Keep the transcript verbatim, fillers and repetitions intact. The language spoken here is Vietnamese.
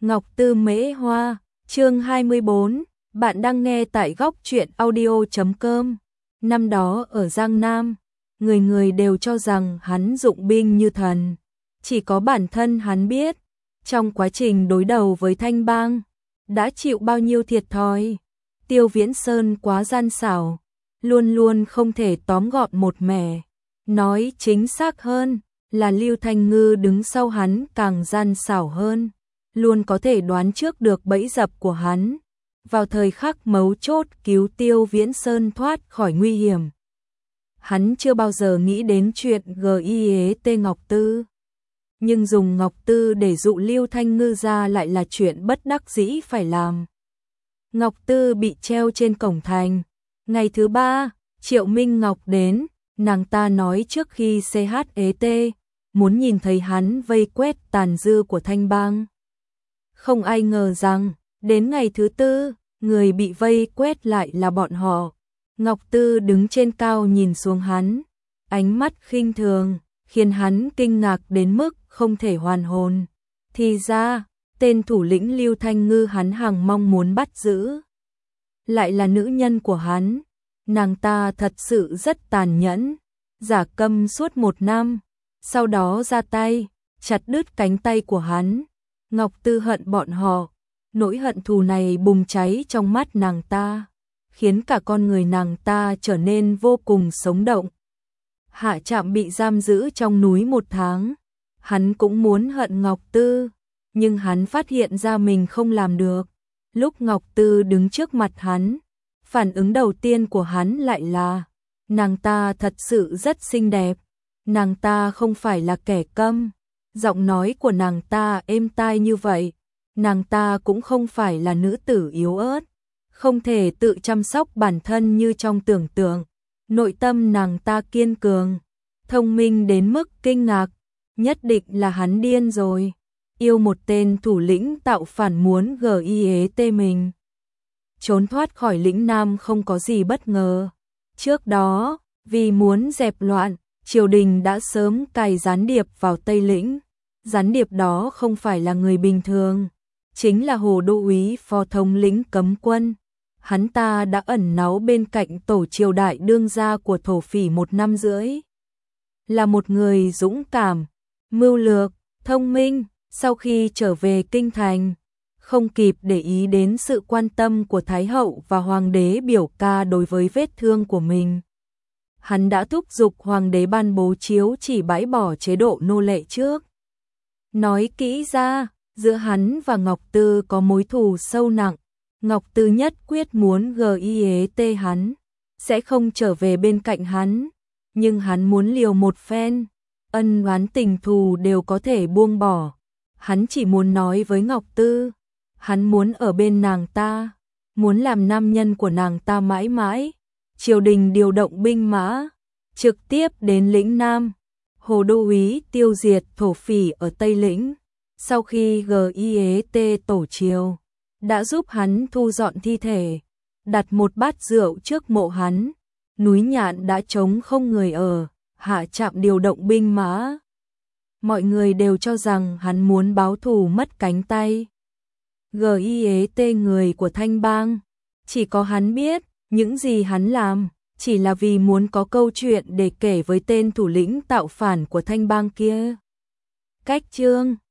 Ngọc Tư Mễ Hoa, chương hai mươi bốn, bạn đang nghe tại góc truyện audio chấm com. Năm đó ở Giang Nam, người người đều cho rằng hắn dụng binh như thần, chỉ có bản thân hắn biết, trong quá trình đối đầu với Thanh Bang, đã chịu bao nhiêu thiệt thòi. Tiêu Viễn Sơn quá gian xảo, luôn luôn không thể tóm gọn một mẻ. Nói chính xác hơn là Lưu Thanh Ngư đứng sau hắn càng gian xảo hơn, luôn có thể đoán trước được bẫy dập của hắn. Vào thời khắc mấu chốt cứu Tiêu Viễn Sơn thoát khỏi nguy hiểm. Hắn chưa bao giờ nghĩ đến chuyện giết Ngọc Tư. Nhưng dùng Ngọc Tư để dụ Lưu Thanh Ngư ra lại là chuyện bất đắc dĩ phải làm. Ngọc Tư bị treo trên cổng thành. Ngày thứ ba, Triệu Minh Ngọc đến, nàng ta nói trước khi chết muốn nhìn thấy hắn vây quét tàn dư của Thanh Bang. Không ai ngờ rằng, đến ngày thứ tư, người bị vây quét lại là bọn họ. Ngọc Tư đứng trên cao nhìn xuống hắn, ánh mắt khinh thường, khiến hắn kinh ngạc đến mức không thể hoàn hồn. Thì ra, tên thủ lĩnh Lưu Thanh Ngư hắn hằng mong muốn bắt giữ, lại là nữ nhân của hắn. Nàng ta thật sự rất tàn nhẫn, giả câm suốt một năm, sau đó ra tay, chặt đứt cánh tay của hắn. Ngọc Tư hận bọn họ, nỗi hận thù này bùng cháy trong mắt nàng ta, khiến cả con người nàng ta trở nên vô cùng sống động. Hạ Trạm bị giam giữ trong núi một tháng, hắn cũng muốn hận Ngọc Tư, nhưng hắn phát hiện ra mình không làm được. Lúc Ngọc Tư đứng trước mặt hắn, phản ứng đầu tiên của hắn lại là, nàng ta thật sự rất xinh đẹp, nàng ta không phải là kẻ câm, giọng nói của nàng ta êm tai như vậy, nàng ta cũng không phải là nữ tử yếu ớt, không thể tự chăm sóc bản thân như trong tưởng tượng. Nội tâm nàng ta kiên cường, thông minh đến mức kinh ngạc, nhất định là hắn điên rồi, yêu một tên thủ lĩnh tạo phản muốn giết mình. Trốn thoát khỏi lĩnh Nam không có gì bất ngờ. Trước đó, vì muốn dẹp loạn, triều đình đã sớm cài gián điệp vào Tây Lĩnh. Gián điệp đó không phải là người bình thường, chính là Hồ Đô úy phó thống lĩnh cấm quân. Hắn ta đã ẩn náu bên cạnh tổ triều đại đương gia của thổ phỉ một năm rưỡi. Là một người dũng cảm, mưu lược, thông minh. Sau khi trở về kinh thành, không kịp để ý đến sự quan tâm của Thái hậu và Hoàng đế biểu ca đối với vết thương của mình. Hắn đã thúc giục Hoàng đế ban bố chiếu chỉ bãi bỏ chế độ nô lệ trước. Nói kỹ ra, giữa hắn và Ngọc Tư có mối thù sâu nặng. Ngọc Tư nhất quyết muốn giết hắn, sẽ không trở về bên cạnh hắn, nhưng hắn muốn liều một phen, ân oán tình thù đều có thể buông bỏ. Hắn chỉ muốn nói với Ngọc Tư, hắn muốn ở bên nàng ta, muốn làm nam nhân của nàng ta mãi mãi. Triều đình điều động binh mã, trực tiếp đến lĩnh Nam. Hồ Đô úy tiêu diệt thổ phỉ ở Tây Lĩnh. Sau khi giết tổ triều, đã giúp hắn thu dọn thi thể, đặt một bát rượu trước mộ hắn. Núi Nhạn đã trống không người ở, Hạ Trạm điều động binh mã. Mọi người đều cho rằng hắn muốn báo thù mất cánh tay, giết người của Thanh Bang. Chỉ có hắn biết, những gì hắn làm, chỉ là vì muốn có câu chuyện để kể với tên thủ lĩnh tạo phản của Thanh Bang kia. Cách chương